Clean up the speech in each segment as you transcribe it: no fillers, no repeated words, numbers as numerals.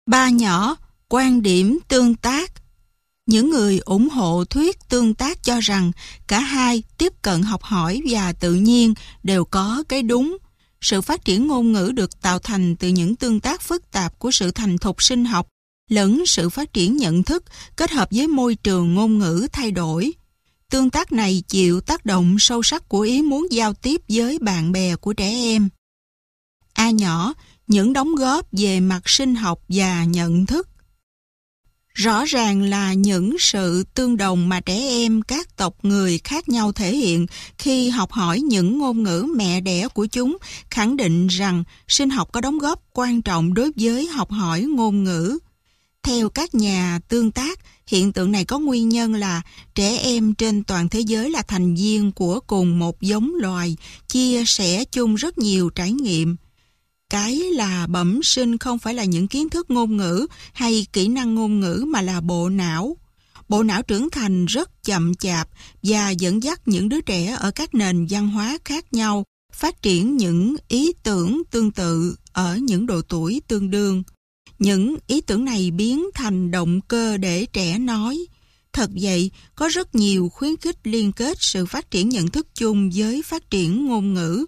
Ba nhỏ, quan điểm tương tác. Những người ủng hộ thuyết tương tác cho rằng cả hai, tiếp cận học hỏi và tự nhiên, đều có cái đúng. Sự phát triển ngôn ngữ được tạo thành từ những tương tác phức tạp của sự thành thục sinh học, lẫn sự phát triển nhận thức kết hợp với môi trường ngôn ngữ thay đổi. Tương tác này chịu tác động sâu sắc của ý muốn giao tiếp với bạn bè của trẻ em. A nhỏ, những đóng góp về mặt sinh học và nhận thức. Rõ ràng là những sự tương đồng mà trẻ em các tộc người khác nhau thể hiện khi học hỏi những ngôn ngữ mẹ đẻ của chúng khẳng định rằng sinh học có đóng góp quan trọng đối với học hỏi ngôn ngữ. Theo các nhà tương tác, hiện tượng này có nguyên nhân là trẻ em trên toàn thế giới là thành viên của cùng một giống loài, chia sẻ chung rất nhiều trải nghiệm. Cái là bẩm sinh không phải là những kiến thức ngôn ngữ hay kỹ năng ngôn ngữ mà là bộ não. Bộ não trưởng thành rất chậm chạp và dẫn dắt những đứa trẻ ở các nền văn hóa khác nhau phát triển những ý tưởng tương tự ở những độ tuổi tương đương. Những ý tưởng này biến thành động cơ để trẻ nói. Thật vậy, có rất nhiều khuyến khích liên kết sự phát triển nhận thức chung với phát triển ngôn ngữ.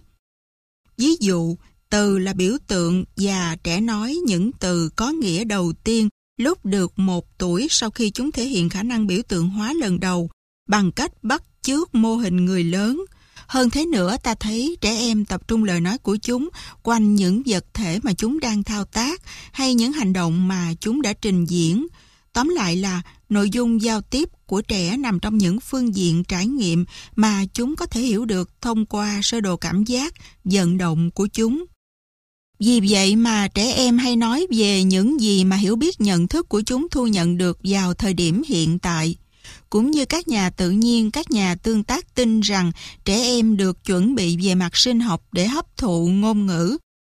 Ví dụ, từ là biểu tượng và trẻ nói những từ có nghĩa đầu tiên lúc được 1 tuổi sau khi chúng thể hiện khả năng biểu tượng hóa lần đầu bằng cách bắt chước mô hình người lớn. Hơn thế nữa, ta thấy trẻ em tập trung lời nói của chúng quanh những vật thể mà chúng đang thao tác hay những hành động mà chúng đã trình diễn. Tóm lại là nội dung giao tiếp của trẻ nằm trong những phương diện trải nghiệm mà chúng có thể hiểu được thông qua sơ đồ cảm giác, vận động của chúng. Vì vậy mà trẻ em hay nói về những gì mà hiểu biết nhận thức của chúng thu nhận được vào thời điểm hiện tại. Cũng như các nhà tự nhiên, các nhà tương tác tin rằng trẻ em được chuẩn bị về mặt sinh học để hấp thụ ngôn ngữ.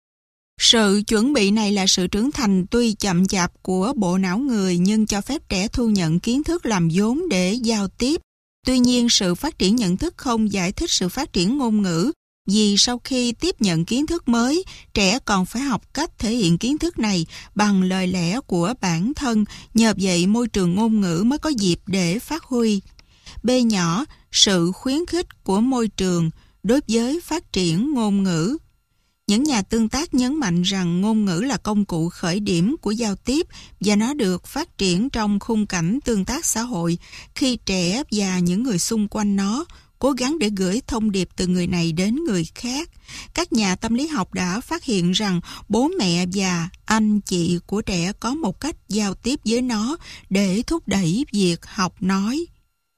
Sự chuẩn bị này là sự trưởng thành tuy chậm chạp của bộ não người nhưng cho phép trẻ thu nhận kiến thức làm vốn để giao tiếp. Tuy nhiên, sự phát triển nhận thức không giải thích sự phát triển ngôn ngữ, vì sau khi tiếp nhận kiến thức mới, trẻ còn phải học cách thể hiện kiến thức này bằng lời lẽ của bản thân, nhờ vậy môi trường ngôn ngữ mới có dịp để phát huy. B nhỏ, sự khuyến khích của môi trường đối với phát triển ngôn ngữ. Những nhà tương tác nhấn mạnh rằng ngôn ngữ là công cụ khởi điểm của giao tiếp và nó được phát triển trong khung cảnh tương tác xã hội khi trẻ và những người xung quanh nó cố gắng để gửi thông điệp từ người này đến người khác. Các nhà tâm lý học đã phát hiện rằng bố mẹ và anh chị của trẻ có một cách giao tiếp với nó để thúc đẩy việc học nói.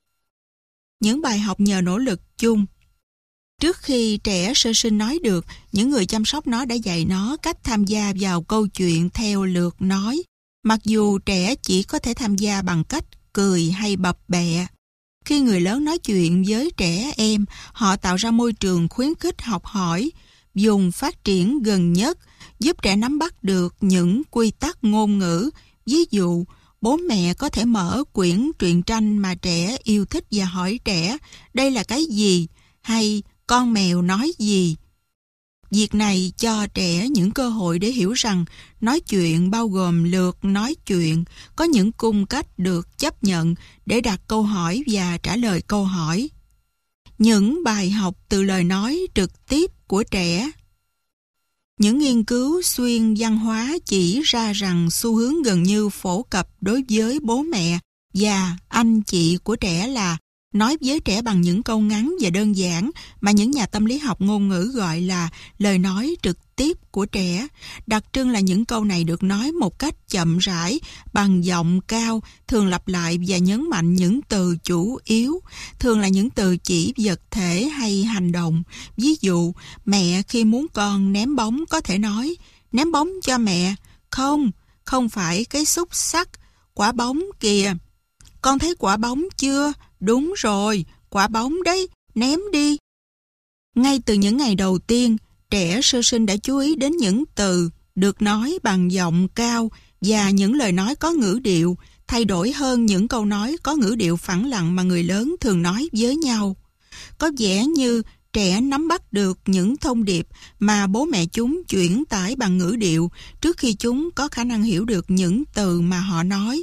Những bài học nhờ nỗ lực chung. Trước khi trẻ sơ sinh nói được, những người chăm sóc nó đã dạy nó cách tham gia vào câu chuyện theo lượt nói, mặc dù trẻ chỉ có thể tham gia bằng cách cười hay bập bẹ. Khi người lớn nói chuyện với trẻ em, họ tạo ra môi trường khuyến khích học hỏi, dùng phát triển gần nhất, giúp trẻ nắm bắt được những quy tắc ngôn ngữ. Ví dụ, bố mẹ có thể mở quyển truyện tranh mà trẻ yêu thích và hỏi trẻ, đây là cái gì? Hay con mèo nói gì? Việc này cho trẻ những cơ hội để hiểu rằng nói chuyện bao gồm lượt nói chuyện, có những cung cách được chấp nhận để đặt câu hỏi và trả lời câu hỏi. Những bài học từ lời nói trực tiếp của trẻ. Những nghiên cứu xuyên văn hóa chỉ ra rằng xu hướng gần như phổ cập đối với bố mẹ và anh chị của trẻ là nói với trẻ bằng những câu ngắn và đơn giản mà những nhà tâm lý học ngôn ngữ gọi là lời nói trực tiếp của trẻ. Đặc trưng là những câu này được nói một cách chậm rãi, bằng giọng cao, thường lặp lại và nhấn mạnh những từ chủ yếu, thường là những từ chỉ vật thể hay hành động. Ví dụ, mẹ khi muốn con ném bóng có thể nói, ném bóng cho mẹ. Không, không phải cái xúc xắc, quả bóng kìa. Con thấy quả bóng chưa? Đúng rồi, quả bóng đấy, ném đi. Ngay từ những ngày đầu tiên, trẻ sơ sinh đã chú ý đến những từ được nói bằng giọng cao và những lời nói có ngữ điệu, thay đổi hơn những câu nói có ngữ điệu phẳng lặng mà người lớn thường nói với nhau. Có vẻ như trẻ Trẻ nắm bắt được những thông điệp mà bố mẹ chúng chuyển tải bằng ngữ điệu trước khi chúng có khả năng hiểu được những từ mà họ nói.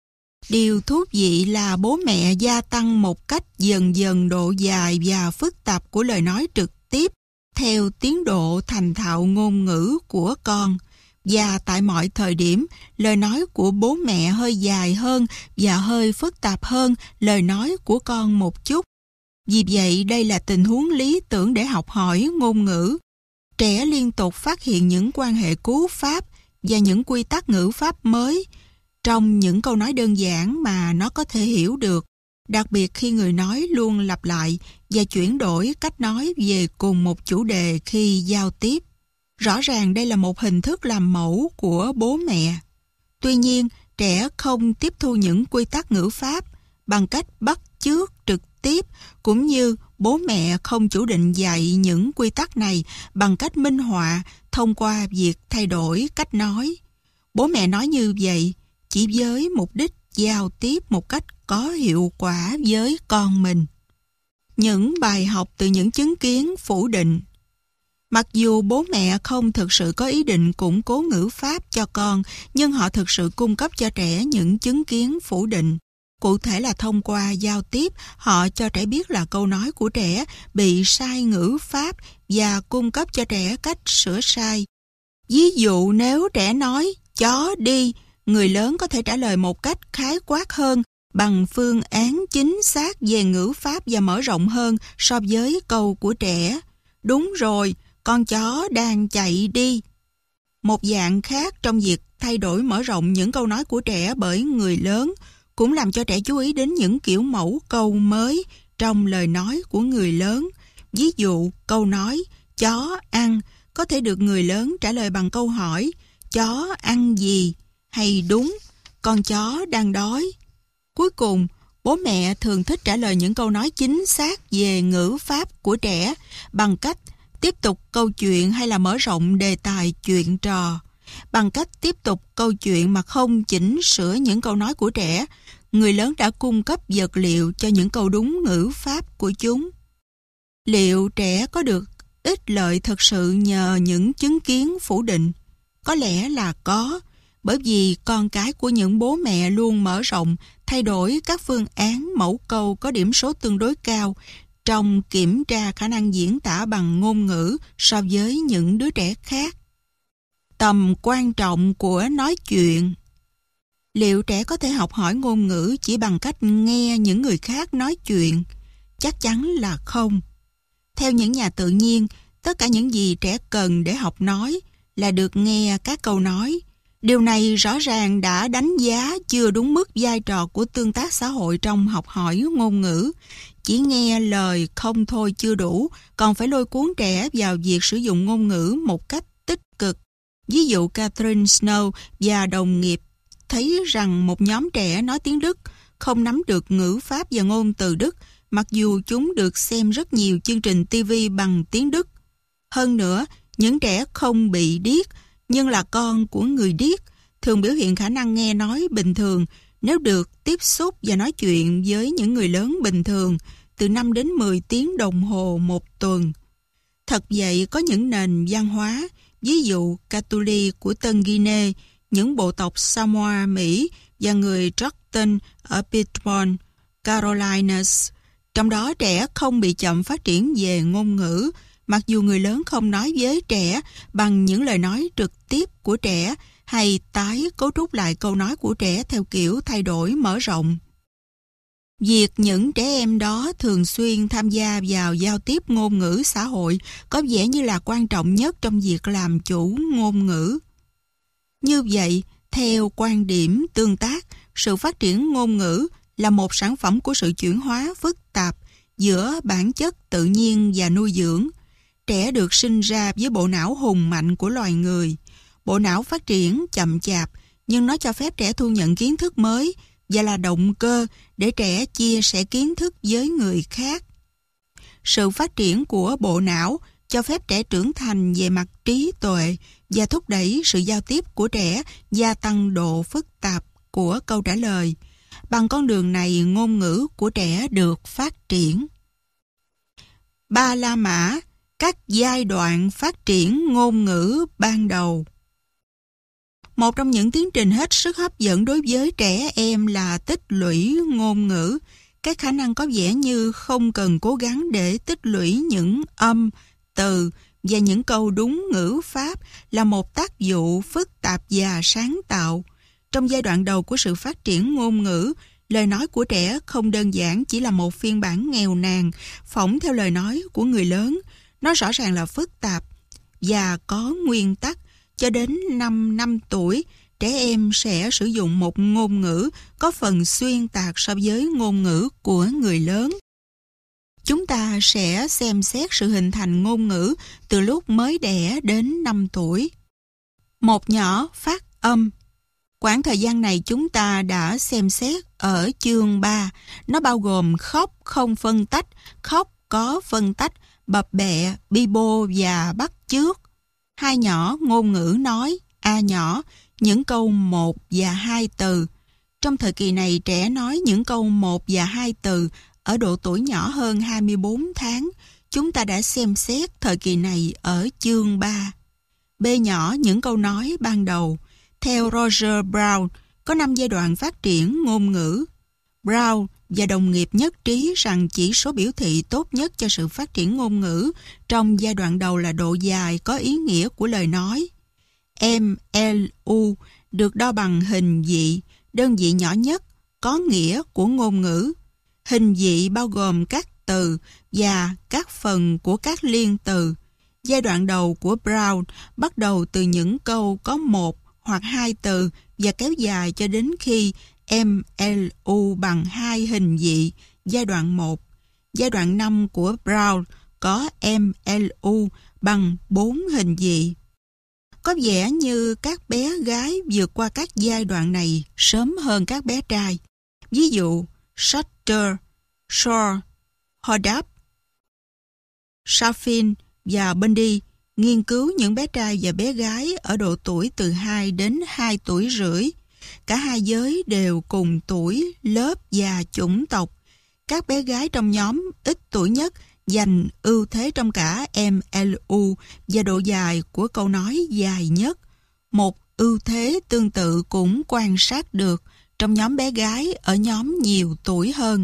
Điều thú vị là bố mẹ gia tăng một cách dần dần độ dài và phức tạp của lời nói trực tiếp theo tiến độ thành thạo ngôn ngữ của con. Và tại mọi thời điểm, lời nói của bố mẹ hơi dài hơn và hơi phức tạp hơn lời nói của con một chút. Vì vậy, đây là tình huống lý tưởng để học hỏi ngôn ngữ. Trẻ liên tục phát hiện những quan hệ cú pháp và những quy tắc ngữ pháp mới trong những câu nói đơn giản mà nó có thể hiểu được, đặc biệt khi người nói luôn lặp lại và chuyển đổi cách nói về cùng một chủ đề khi giao tiếp. Rõ ràng đây là một hình thức làm mẫu của bố mẹ. Tuy nhiên, trẻ không tiếp thu những quy tắc ngữ pháp bằng cách bắt chước trực tiếp, cũng như bố mẹ không chủ định dạy những quy tắc này bằng cách minh họa thông qua việc thay đổi cách nói. Bố mẹ nói như vậy chỉ với mục đích giao tiếp một cách có hiệu quả với con mình. Những bài học từ những chứng kiến phủ định. Mặc dù bố mẹ không thực sự có ý định củng cố ngữ pháp cho con, nhưng họ thực sự cung cấp cho trẻ những chứng kiến phủ định. Cụ thể là thông qua giao tiếp, họ cho trẻ biết là câu nói của trẻ bị sai ngữ pháp và cung cấp cho trẻ cách sửa sai. Ví dụ nếu trẻ nói chó đi, người lớn có thể trả lời một cách khái quát hơn bằng phương án chính xác về ngữ pháp và mở rộng hơn so với câu của trẻ. Đúng rồi, con chó đang chạy đi. Một dạng khác trong việc thay đổi mở rộng những câu nói của trẻ bởi người lớn cũng làm cho trẻ chú ý đến những kiểu mẫu câu mới trong lời nói của người lớn. Ví dụ, câu nói chó ăn có thể được người lớn trả lời bằng câu hỏi chó ăn gì? Hay đúng, con chó đang đói. Cuối cùng, bố mẹ thường thích trả lời những câu nói chính xác về ngữ pháp của trẻ bằng cách tiếp tục câu chuyện hay là mở rộng đề tài chuyện trò. Bằng cách tiếp tục câu chuyện mà không chỉnh sửa những câu nói của trẻ, người lớn đã cung cấp vật liệu cho những câu đúng ngữ pháp của chúng. Liệu trẻ có được ích lợi thực sự nhờ những chứng kiến phủ định? Có lẽ là có, bởi vì con cái của những bố mẹ luôn mở rộng, thay đổi các phương án mẫu câu có điểm số tương đối cao trong kiểm tra khả năng diễn tả bằng ngôn ngữ so với những đứa trẻ khác. Tầm quan trọng của nói chuyện. Liệu trẻ có thể học hỏi ngôn ngữ chỉ bằng cách nghe những người khác nói chuyện? Chắc chắn là không. Theo những nhà tự nhiên, tất cả những gì trẻ cần để học nói là được nghe các câu nói. Điều này rõ ràng đã đánh giá chưa đúng mức vai trò của tương tác xã hội trong học hỏi ngôn ngữ. Chỉ nghe lời không thôi chưa đủ, còn phải lôi cuốn trẻ vào việc sử dụng ngôn ngữ một cách tích cực. Ví dụ Catherine Snow và đồng nghiệp thấy rằng một nhóm trẻ nói tiếng Đức không nắm được ngữ pháp và ngôn từ Đức, mặc dù chúng được xem rất nhiều chương trình TV bằng tiếng Đức. Hơn nữa, những trẻ không bị điếc, nhưng là con của người điếc, thường biểu hiện khả năng nghe nói bình thường nếu được tiếp xúc và nói chuyện với những người lớn bình thường từ 5 đến 10 tiếng đồng hồ một tuần. Thật vậy, có những nền văn hóa, ví dụ Katuli của Tân Guinea, những bộ tộc Samoa, Mỹ và người Choctaw ở Piedmont, Carolinas. Trong đó trẻ không bị chậm phát triển về ngôn ngữ, mặc dù người lớn không nói với trẻ bằng những lời nói trực tiếp của trẻ hay tái cấu trúc lại câu nói của trẻ theo kiểu thay đổi mở rộng. Việc những trẻ em đó thường xuyên tham gia vào giao tiếp ngôn ngữ xã hội có vẻ như là quan trọng nhất trong việc làm chủ ngôn ngữ. Như vậy, theo quan điểm tương tác, sự phát triển ngôn ngữ là một sản phẩm của sự chuyển hóa phức tạp giữa bản chất tự nhiên và nuôi dưỡng. Trẻ được sinh ra với bộ não hùng mạnh của loài người. Bộ não phát triển chậm chạp, nhưng nó cho phép trẻ thu nhận kiến thức mới và là động cơ để trẻ chia sẻ kiến thức với người khác. Sự phát triển của bộ não cho phép trẻ trưởng thành về mặt trí tuệ và thúc đẩy sự giao tiếp của trẻ, gia tăng độ phức tạp của câu trả lời. Bằng con đường này, ngôn ngữ của trẻ được phát triển. Ba La Mã, các giai đoạn phát triển ngôn ngữ ban đầu. Một trong những tiến trình hết sức hấp dẫn đối với trẻ em là tích lũy ngôn ngữ. Các khả năng có vẻ như không cần cố gắng để tích lũy những âm, từ và những câu đúng ngữ pháp là một tác vụ phức tạp và sáng tạo. Trong giai đoạn đầu của sự phát triển ngôn ngữ, lời nói của trẻ không đơn giản chỉ là một phiên bản nghèo nàn, phỏng theo lời nói của người lớn. Nó rõ ràng là phức tạp và có nguyên tắc. Cho đến 5 năm tuổi, trẻ em sẽ sử dụng một ngôn ngữ có phần xuyên tạc so với ngôn ngữ của người lớn. Chúng ta sẽ xem xét sự hình thành ngôn ngữ từ lúc mới đẻ đến 5 tuổi. Một nhỏ phát âm. Quãng thời gian này chúng ta đã xem xét ở chương 3. Nó bao gồm khóc không phân tách, khóc có phân tách, bập bẹ, bi bô và bắt chước. Hai nhỏ ngôn ngữ nói, A nhỏ, những câu 1 và 2 từ. Trong thời kỳ này, trẻ nói những câu 1 và 2 từ ở độ tuổi nhỏ hơn 24 tháng. Chúng ta đã xem xét thời kỳ này ở chương 3. B nhỏ, những câu nói ban đầu. Theo Roger Brown, có 5 giai đoạn phát triển ngôn ngữ. Brown và đồng nghiệp nhất trí rằng chỉ số biểu thị tốt nhất cho sự phát triển ngôn ngữ trong giai đoạn đầu là độ dài có ý nghĩa của lời nói. MLU được đo bằng hình vị, đơn vị nhỏ nhất, có nghĩa của ngôn ngữ. Hình vị bao gồm các từ và các phần của các liên từ. Giai đoạn đầu của Brown bắt đầu từ những câu có 1 hoặc 2 từ và kéo dài cho đến khi MLU bằng 2 hình vị, giai đoạn 1. Giai đoạn 5 của Brown có MLU bằng 4 hình vị. Có vẻ như các bé gái vượt qua các giai đoạn này sớm hơn các bé trai. Ví dụ, Sutter, Shore, Hodap, Safin và Bundy nghiên cứu những bé trai và bé gái ở độ tuổi từ 2 đến 2 tuổi rưỡi. Cả hai giới đều cùng tuổi, lớp và chủng tộc. Các bé gái trong nhóm ít tuổi nhất giành ưu thế trong cả MLU và độ dài của câu nói dài nhất. Một ưu thế tương tự cũng quan sát được trong nhóm bé gái ở nhóm nhiều tuổi hơn.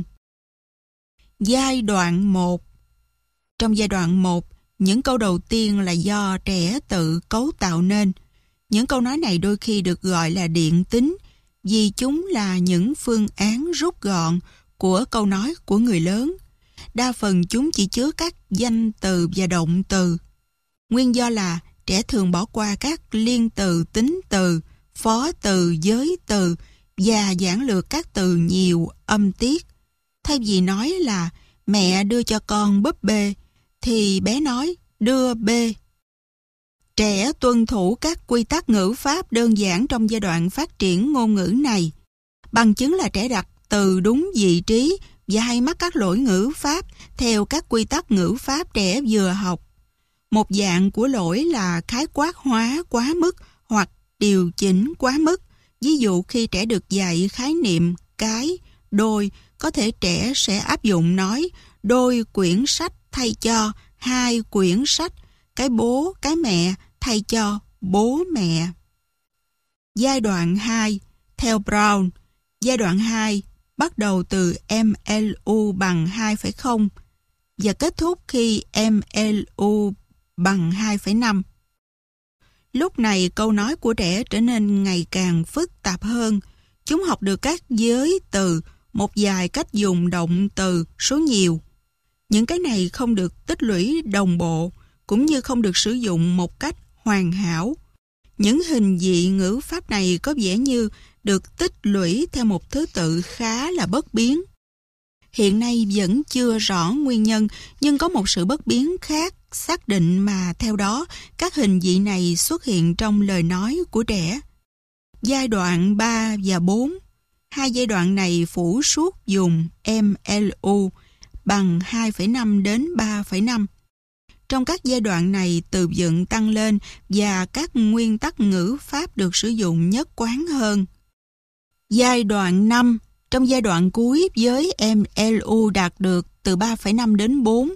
Giai đoạn 1. Trong giai đoạn 1, những câu đầu tiên là do trẻ tự cấu tạo nên. Những câu nói này đôi khi được gọi là điện tính vì chúng là những phương án rút gọn của câu nói của người lớn. Đa phần chúng chỉ chứa các danh từ và động từ. Nguyên do là trẻ thường bỏ qua các liên từ, tính từ, phó từ, giới từ và giản lược các từ nhiều âm tiết. Thay vì nói là mẹ đưa cho con búp bê, thì bé nói đưa bê. Trẻ tuân thủ các quy tắc ngữ pháp đơn giản trong giai đoạn phát triển ngôn ngữ này. Bằng chứng là trẻ đặt từ đúng vị trí và hay mắc các lỗi ngữ pháp theo các quy tắc ngữ pháp trẻ vừa học. Một dạng của lỗi là khái quát hóa quá mức hoặc điều chỉnh quá mức. Ví dụ khi trẻ được dạy khái niệm cái, đôi, có thể trẻ sẽ áp dụng nói đôi quyển sách thay cho 2 quyển sách, cái bố, cái mẹ thay cho bố mẹ. Giai đoạn 2, theo Brown, giai đoạn 2 bắt đầu từ MLU bằng 2,0 và kết thúc khi MLU bằng 2,5. Lúc này câu nói của trẻ trở nên ngày càng phức tạp hơn. Chúng học được các giới từ, một vài cách dùng động từ, số nhiều. Những cái này không được tích lũy đồng bộ, cũng như không được sử dụng một cách hoàn hảo. Những hình vị ngữ pháp này có vẻ như được tích lũy theo một thứ tự khá là bất biến. Hiện nay vẫn chưa rõ nguyên nhân, nhưng có một sự bất biến khác xác định mà theo đó các hình vị này xuất hiện trong lời nói của trẻ. Giai đoạn 3 và 4, hai giai đoạn này phủ suốt dùng MLU bằng 2,5 đến 3,5. Trong các giai đoạn này, từ vựng tăng lên và các nguyên tắc ngữ pháp được sử dụng nhất quán hơn. Giai đoạn 5, trong giai đoạn cuối với MLU đạt được từ 3,5 đến 4,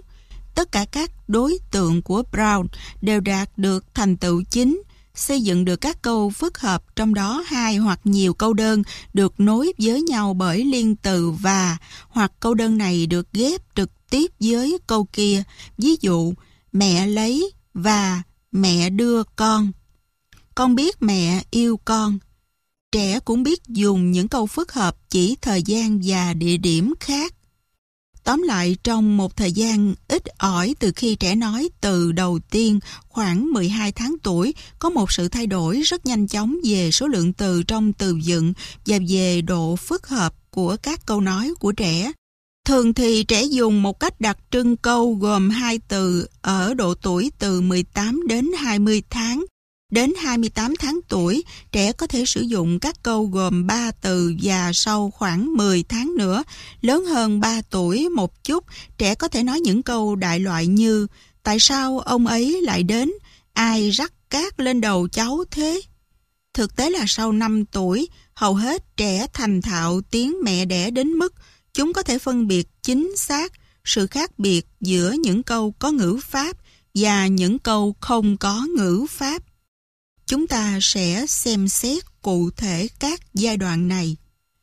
Tất cả các đối tượng của Brown đều đạt được thành tựu chính, xây dựng được các câu phức hợp, trong đó 2 hoặc nhiều câu đơn được nối với nhau bởi liên từ và, hoặc câu đơn này được ghép trực tiếp với câu kia. Ví dụ, mẹ lấy và mẹ đưa con. Con biết mẹ yêu con. Trẻ cũng biết dùng những câu phức hợp chỉ thời gian và địa điểm khác. Tóm lại, trong một thời gian ít ỏi từ khi trẻ nói từ đầu tiên, khoảng 12 tháng tuổi, có một sự thay đổi rất nhanh chóng về số lượng từ trong từ vựng và về độ phức hợp của các câu nói của trẻ. Thường thì trẻ dùng một cách đặc trưng câu gồm 2 từ ở độ tuổi từ 18 đến 20 tháng. Đến 28 tháng tuổi, trẻ có thể sử dụng các câu gồm 3 từ và sau khoảng 10 tháng nữa, lớn hơn 3 tuổi một chút, trẻ có thể nói những câu đại loại như tại sao ông ấy lại đến, ai rắc cát lên đầu cháu thế. Thực tế là sau 5 tuổi, hầu hết trẻ thành thạo tiếng mẹ đẻ đến mức chúng có thể phân biệt chính xác sự khác biệt giữa những câu có ngữ pháp và những câu không có ngữ pháp. Chúng ta sẽ xem xét cụ thể các giai đoạn này.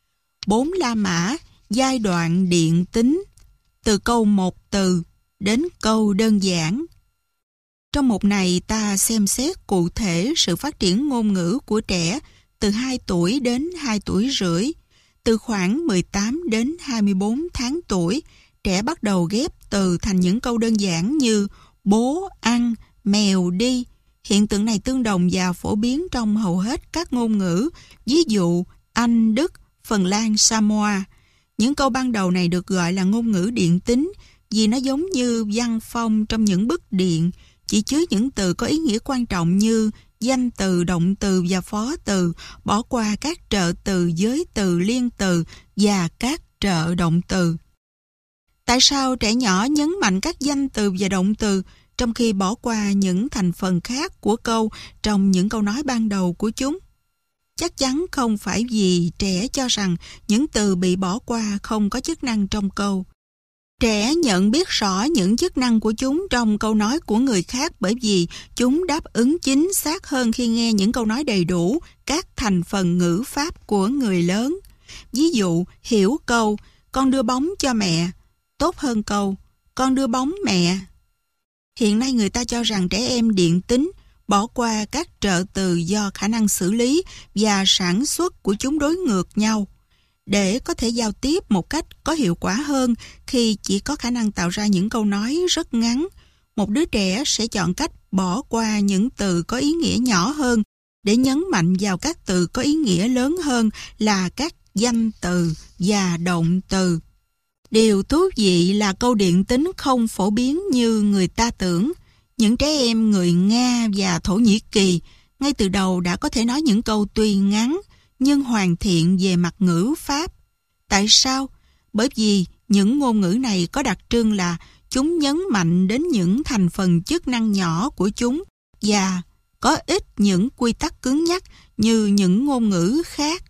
4 La Mã, giai đoạn điện tính, từ câu một từ đến câu đơn giản. Trong mục này ta xem xét cụ thể sự phát triển ngôn ngữ của trẻ từ 2 tuổi đến 2 tuổi rưỡi. Từ khoảng 18 đến 24 tháng tuổi, trẻ bắt đầu ghép từ thành những câu đơn giản như bố ăn, mèo đi. Hiện tượng này tương đồng và phổ biến trong hầu hết các ngôn ngữ, ví dụ Anh, Đức, Phần Lan, Samoa. Những câu ban đầu này được gọi là ngôn ngữ điện tính vì nó giống như văn phong trong những bức điện, chỉ chứa những từ có ý nghĩa quan trọng như danh từ, động từ và phó từ, bỏ qua các trợ từ, giới từ, liên từ và các trợ động từ. Tại sao trẻ nhỏ nhấn mạnh các danh từ và động từ trong khi bỏ qua những thành phần khác của câu trong những câu nói ban đầu của chúng? Chắc chắn không phải vì trẻ cho rằng những từ bị bỏ qua không có chức năng trong câu. Trẻ nhận biết rõ những chức năng của chúng trong câu nói của người khác bởi vì chúng đáp ứng chính xác hơn khi nghe những câu nói đầy đủ các thành phần ngữ pháp của người lớn. Ví dụ, hiểu câu con đưa bóng cho mẹ tốt hơn câu con đưa bóng mẹ. Hiện nay người ta cho rằng trẻ em điện tính bỏ qua các trợ từ do khả năng xử lý và sản xuất của chúng đối ngược nhau. Để có thể giao tiếp một cách có hiệu quả hơn khi chỉ có khả năng tạo ra những câu nói rất ngắn, một đứa trẻ sẽ chọn cách bỏ qua những từ có ý nghĩa nhỏ hơn để nhấn mạnh vào các từ có ý nghĩa lớn hơn là các danh từ và động từ. Điều thú vị là câu điện tính không phổ biến như người ta tưởng. Những trẻ em người Nga và Thổ Nhĩ Kỳ ngay từ đầu đã có thể nói những câu tuy ngắn nhưng hoàn thiện về mặt ngữ pháp. Tại sao? Bởi vì những ngôn ngữ này có đặc trưng là chúng nhấn mạnh đến những thành phần chức năng nhỏ của chúng và có ít những quy tắc cứng nhắc như những ngôn ngữ khác.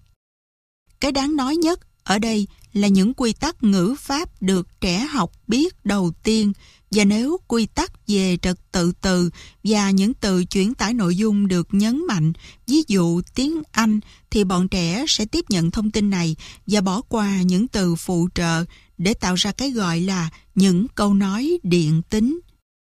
Cái đáng nói nhất ở đây là những quy tắc ngữ pháp được trẻ học biết đầu tiên, và nếu quy tắc về trật tự từ và những từ chuyển tải nội dung được nhấn mạnh, ví dụ tiếng Anh, thì bọn trẻ sẽ tiếp nhận thông tin này và bỏ qua những từ phụ trợ để tạo ra cái gọi là những câu nói điện tính.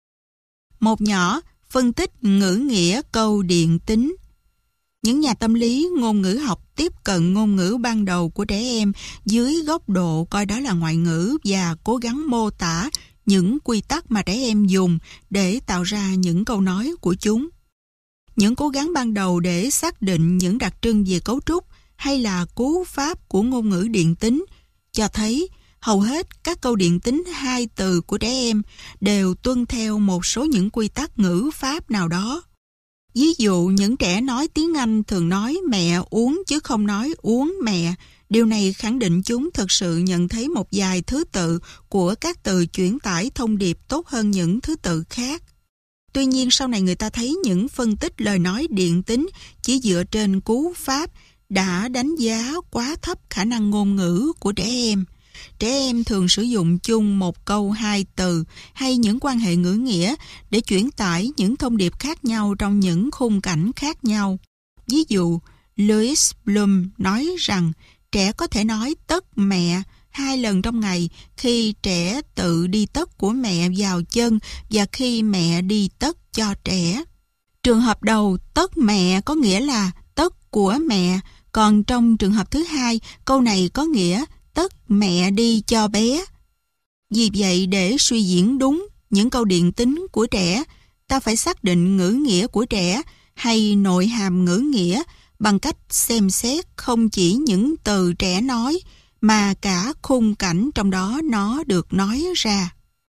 Một nhỏ, phân tích ngữ nghĩa câu điện tính. Những nhà tâm lý ngôn ngữ học tiếp cận ngôn ngữ ban đầu của trẻ em dưới góc độ coi đó là ngoại ngữ và cố gắng mô tả những quy tắc mà trẻ em dùng để tạo ra những câu nói của chúng. Những cố gắng ban đầu để xác định những đặc trưng về cấu trúc hay là cú pháp của ngôn ngữ điện tính cho thấy hầu hết các câu điện tính 2 từ của trẻ em đều tuân theo một số những quy tắc ngữ pháp nào đó. Ví dụ, những trẻ nói tiếng Anh thường nói mẹ uống chứ không nói uống mẹ. Điều này khẳng định chúng thực sự nhận thấy một vài thứ tự của các từ chuyển tải thông điệp tốt hơn những thứ tự khác. Tuy nhiên, sau này người ta thấy những phân tích lời nói điện tính chỉ dựa trên cú pháp đã đánh giá quá thấp khả năng ngôn ngữ của trẻ em. Trẻ em thường sử dụng chung một câu hai từ hay những quan hệ ngữ nghĩa để chuyển tải những thông điệp khác nhau trong những khung cảnh khác nhau. Ví dụ, Louis Bloom nói rằng trẻ có thể nói tất mẹ 2 lần trong ngày khi trẻ tự đi tất của mẹ vào chân và khi mẹ đi tất cho trẻ. Trường hợp đầu, tất mẹ có nghĩa là tất của mẹ, còn trong trường hợp thứ hai, câu này có nghĩa tất mẹ đi cho bé. Vì vậy, để suy diễn đúng những câu điện tính của trẻ, ta phải xác định ngữ nghĩa của trẻ hay nội hàm ngữ nghĩa bằng cách xem xét không chỉ những từ trẻ nói, mà cả khung cảnh trong đó nó được nói ra.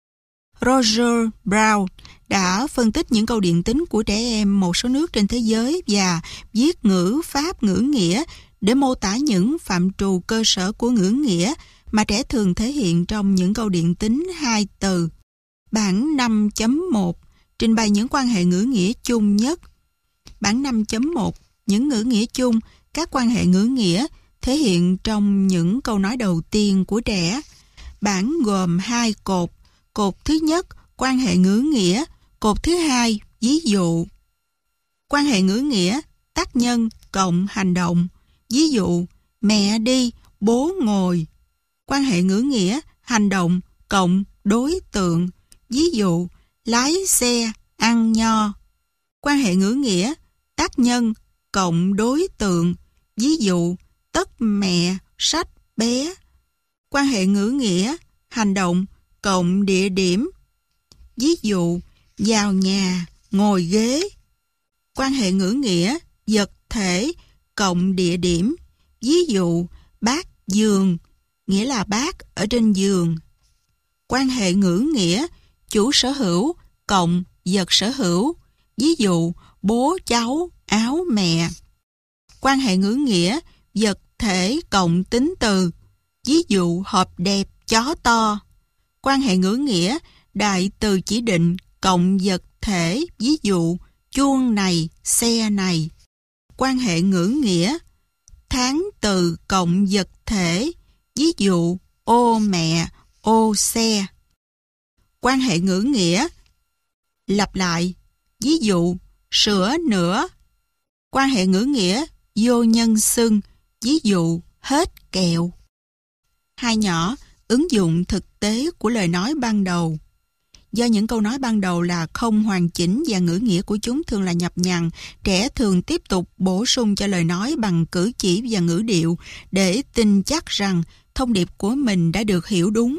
Roger Brown đã phân tích những câu điện tính của trẻ em một số nước trên thế giới và viết ngữ pháp ngữ nghĩa để mô tả những phạm trù cơ sở của ngữ nghĩa mà trẻ thường thể hiện trong những câu điện tính hai từ. Bảng 5.1 trình bày những quan hệ ngữ nghĩa chung nhất. Bảng 5.1 những ngữ nghĩa chung, các quan hệ ngữ nghĩa thể hiện trong những câu nói đầu tiên của trẻ. Bảng gồm 2 cột. Cột thứ nhất, quan hệ ngữ nghĩa. Cột thứ hai, ví dụ. Quan hệ ngữ nghĩa, tác nhân cộng hành động. Ví dụ, mẹ đi, bố ngồi. Quan hệ ngữ nghĩa, hành động cộng đối tượng. Ví dụ, lái xe, ăn nho. Quan hệ ngữ nghĩa, tác nhân cộng đối tượng. Ví dụ, tất mẹ, sách bé. Quan hệ ngữ nghĩa, hành động cộng địa điểm. Ví dụ, vào nhà, ngồi ghế. Quan hệ ngữ nghĩa, vật thể cộng địa điểm. Ví dụ, bát giường, nghĩa là bát ở trên giường. Quan hệ ngữ nghĩa, chủ sở hữu cộng vật sở hữu. Ví dụ, bố cháu, áo mẹ. Quan hệ ngữ nghĩa, vật thể cộng tính từ. Ví dụ, hộp đẹp, chó to. Quan hệ ngữ nghĩa, đại từ chỉ định cộng vật thể. Ví dụ, chuông này, xe này. Quan hệ ngữ nghĩa, tháng từ cộng vật thể. Ví dụ, ô mẹ, ô xe. Quan hệ ngữ nghĩa, lặp lại. Ví dụ, sữa nữa. Quan hệ ngữ nghĩa, vô nhân xưng. Ví dụ, hết kẹo. Hai nhỏ, ứng dụng thực tế của lời nói ban đầu. Do những câu nói ban đầu là không hoàn chỉnh và ngữ nghĩa của chúng thường là nhập nhằng, trẻ thường tiếp tục bổ sung cho lời nói bằng cử chỉ và ngữ điệu để tin chắc rằng thông điệp của mình đã được hiểu đúng.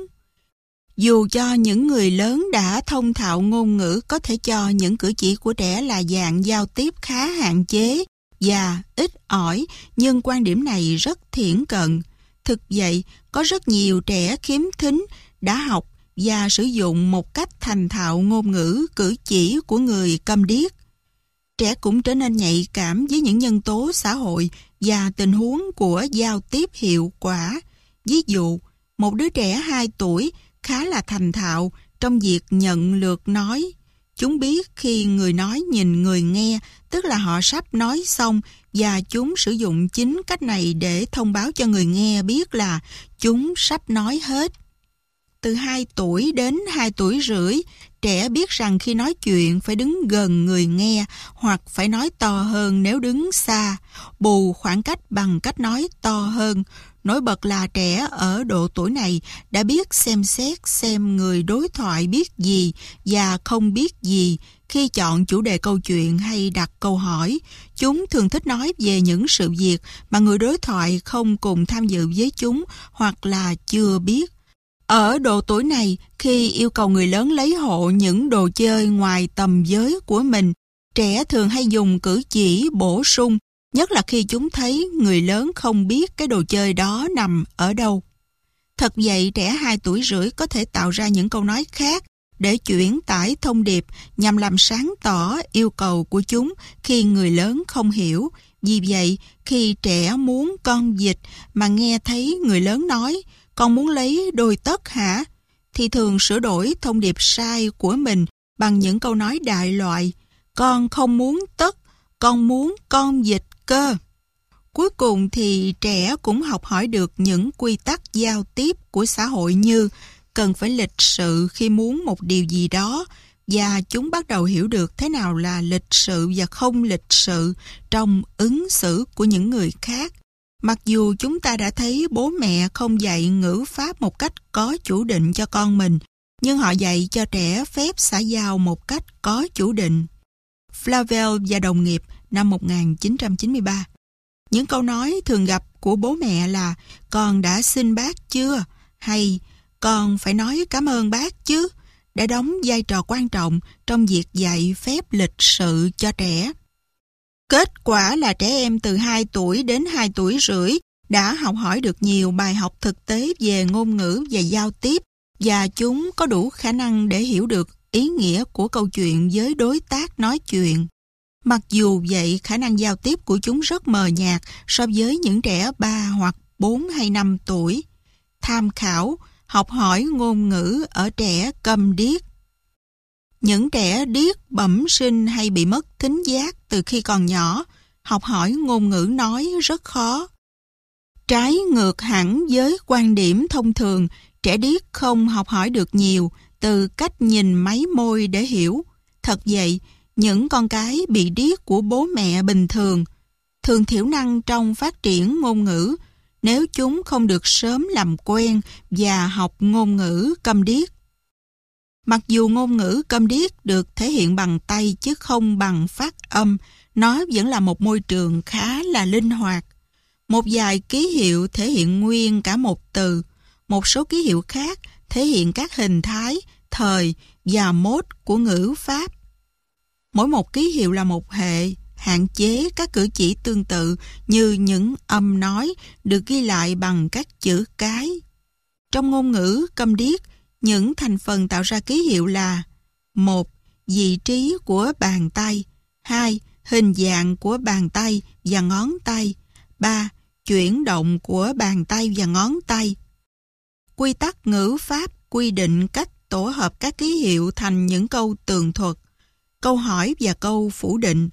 Dù cho những người lớn đã thông thạo ngôn ngữ có thể cho những cử chỉ của trẻ là dạng giao tiếp khá hạn chế và ít ỏi, nhưng quan điểm này rất thiển cận. Thực vậy, có rất nhiều trẻ khiếm thính đã học và sử dụng một cách thành thạo ngôn ngữ cử chỉ của người câm điếc. Trẻ cũng trở nên nhạy cảm với những nhân tố xã hội và tình huống của giao tiếp hiệu quả. Ví dụ, một đứa trẻ 2 tuổi khá là thành thạo trong việc nhận lượt nói. Chúng biết khi người nói nhìn người nghe, tức là họ sắp nói xong, và chúng sử dụng chính cách này để thông báo cho người nghe biết là chúng sắp nói hết. Từ 2 tuổi đến 2 tuổi rưỡi, trẻ biết rằng khi nói chuyện phải đứng gần người nghe hoặc phải nói to hơn nếu đứng xa, bù khoảng cách bằng cách nói to hơn. Nổi bật là trẻ ở độ tuổi này đã biết xem xét xem người đối thoại biết gì và không biết gì khi chọn chủ đề câu chuyện hay đặt câu hỏi. Chúng thường thích nói về những sự việc mà người đối thoại không cùng tham dự với chúng hoặc là chưa biết. Ở độ tuổi này, khi yêu cầu người lớn lấy hộ những đồ chơi ngoài tầm giới của mình, trẻ thường hay dùng cử chỉ bổ sung, nhất là khi chúng thấy người lớn không biết cái đồ chơi đó nằm ở đâu. Thật vậy, trẻ 2 tuổi rưỡi có thể tạo ra những câu nói khác để chuyển tải thông điệp nhằm làm sáng tỏ yêu cầu của chúng khi người lớn không hiểu. Vì vậy, khi trẻ muốn con vịt mà nghe thấy người lớn nói "Con muốn lấy đôi tất hả?" thì thường sửa đổi thông điệp sai của mình bằng những câu nói đại loại: "Con không muốn tất, con muốn con vịt cơ." Cuối cùng thì trẻ cũng học hỏi được những quy tắc giao tiếp của xã hội như cần phải lịch sự khi muốn một điều gì đó, và chúng bắt đầu hiểu được thế nào là lịch sự và không lịch sự trong ứng xử của những người khác. Mặc dù chúng ta đã thấy bố mẹ không dạy ngữ pháp một cách có chủ định cho con mình, nhưng họ dạy cho trẻ phép xã giao một cách có chủ định. Flavel và đồng nghiệp, năm 1993. Những câu nói thường gặp của bố mẹ là con đã xin bác chưa? Hay con phải nói cảm ơn bác chứ? Đã đóng vai trò quan trọng trong việc dạy phép lịch sự cho trẻ. Kết quả là trẻ em từ 2 tuổi đến 2 tuổi rưỡi đã học hỏi được nhiều bài học thực tế về ngôn ngữ và giao tiếp, và chúng có đủ khả năng để hiểu được ý nghĩa của câu chuyện với đối tác nói chuyện. Mặc dù vậy, khả năng giao tiếp của chúng rất mờ nhạt so với những trẻ 3 hoặc 4 hay 5 tuổi. Tham khảo, học hỏi ngôn ngữ ở trẻ câm điếc. Những trẻ điếc bẩm sinh hay bị mất thính giác từ khi còn nhỏ, học hỏi ngôn ngữ nói rất khó. Trái ngược hẳn với quan điểm thông thường, trẻ điếc không học hỏi được nhiều từ cách nhìn máy môi để hiểu. Thật vậy, những con cái bị điếc của bố mẹ bình thường thường thiểu năng trong phát triển ngôn ngữ nếu chúng không được sớm làm quen và học ngôn ngữ câm điếc. Mặc dù ngôn ngữ câm điếc được thể hiện bằng tay chứ không bằng phát âm, nó vẫn là một môi trường khá là linh hoạt. Một vài ký hiệu thể hiện nguyên cả một từ, một số ký hiệu khác thể hiện các hình thái, thời và mốt của ngữ pháp. Mỗi một ký hiệu là một hệ, hạn chế các cử chỉ tương tự như những âm nói được ghi lại bằng các chữ cái. Trong ngôn ngữ câm điếc, những thành phần tạo ra ký hiệu là: 1. Vị trí của bàn tay. 2. Hình dạng của bàn tay và ngón tay. 3. Chuyển động của bàn tay và ngón tay. Quy tắc ngữ pháp quy định cách tổ hợp các ký hiệu thành những câu tường thuật, câu hỏi và câu phủ định.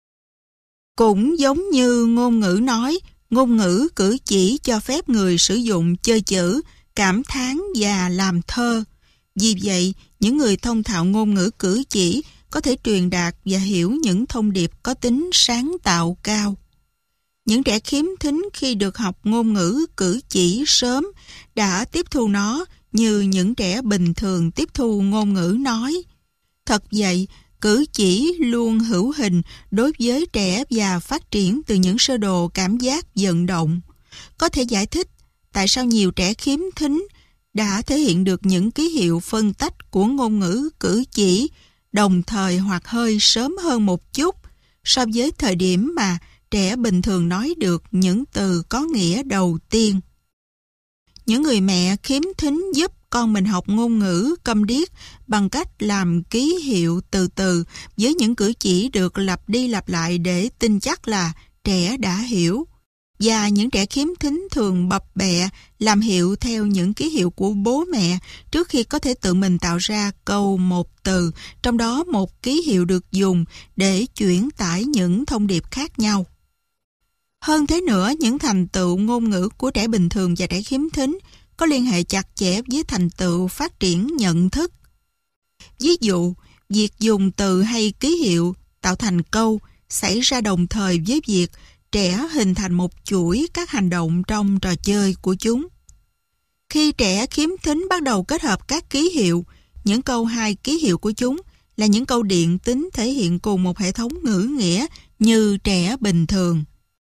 Cũng giống như ngôn ngữ nói, ngôn ngữ cử chỉ cho phép người sử dụng chơi chữ, cảm thán và làm thơ. Vì vậy, những người thông thạo ngôn ngữ cử chỉ có thể truyền đạt và hiểu những thông điệp có tính sáng tạo cao. Những trẻ khiếm thính khi được học ngôn ngữ cử chỉ sớm đã tiếp thu nó như những trẻ bình thường tiếp thu ngôn ngữ nói. Thật vậy, cử chỉ luôn hữu hình đối với trẻ và phát triển từ những sơ đồ cảm giác vận động. Có thể giải thích tại sao nhiều trẻ khiếm thính đã thể hiện được những ký hiệu phân tách của ngôn ngữ cử chỉ đồng thời hoặc hơi sớm hơn một chút so với thời điểm mà trẻ bình thường nói được những từ có nghĩa đầu tiên. Những người mẹ khiếm thính giúp con mình học ngôn ngữ câm điếc bằng cách làm ký hiệu từ từ với những cử chỉ được lặp đi lặp lại để tin chắc là trẻ đã hiểu. Và những trẻ khiếm thính thường bập bẹ làm hiệu theo những ký hiệu của bố mẹ trước khi có thể tự mình tạo ra câu một từ, trong đó một ký hiệu được dùng để chuyển tải những thông điệp khác nhau. Hơn thế nữa, những thành tựu ngôn ngữ của trẻ bình thường và trẻ khiếm thính có liên hệ chặt chẽ với thành tựu phát triển nhận thức. Ví dụ, việc dùng từ hay ký hiệu tạo thành câu xảy ra đồng thời với việc trẻ hình thành một chuỗi các hành động trong trò chơi của chúng. Khi trẻ khiếm thính bắt đầu kết hợp các ký hiệu, những câu hay ký hiệu của chúng là những câu điện tính thể hiện cùng một hệ thống ngữ nghĩa như trẻ bình thường.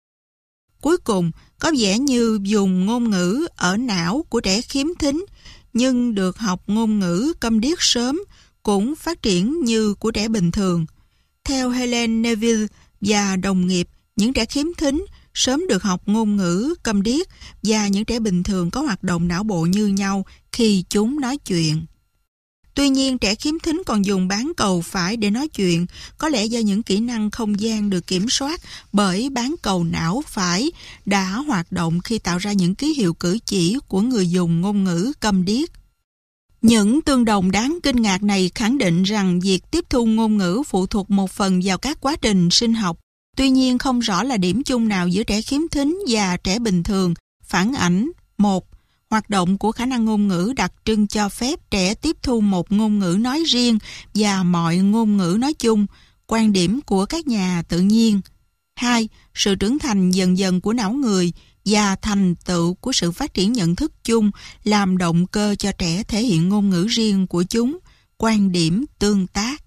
Cuối cùng, có vẻ như dùng ngôn ngữ ở não của trẻ khiếm thính, nhưng được học ngôn ngữ câm điếc sớm cũng phát triển như của trẻ bình thường. Theo Helen Neville và đồng nghiệp, những trẻ khiếm thính sớm được học ngôn ngữ câm điếc và những trẻ bình thường có hoạt động não bộ như nhau khi chúng nói chuyện. Tuy nhiên, trẻ khiếm thính còn dùng bán cầu phải để nói chuyện, có lẽ do những kỹ năng không gian được kiểm soát bởi bán cầu não phải đã hoạt động khi tạo ra những ký hiệu cử chỉ của người dùng ngôn ngữ câm điếc. Những tương đồng đáng kinh ngạc này khẳng định rằng việc tiếp thu ngôn ngữ phụ thuộc một phần vào các quá trình sinh học Tuy nhiên không rõ là điểm chung nào giữa trẻ khiếm thính và trẻ bình thường phản ảnh: 1. Hoạt động của khả năng ngôn ngữ đặc trưng cho phép trẻ tiếp thu một ngôn ngữ nói riêng và mọi ngôn ngữ nói chung, quan điểm của các nhà tự nhiên. 2. Sự trưởng thành dần dần của não người và thành tựu của sự phát triển nhận thức chung làm động cơ cho trẻ thể hiện ngôn ngữ riêng của chúng, quan điểm tương tác.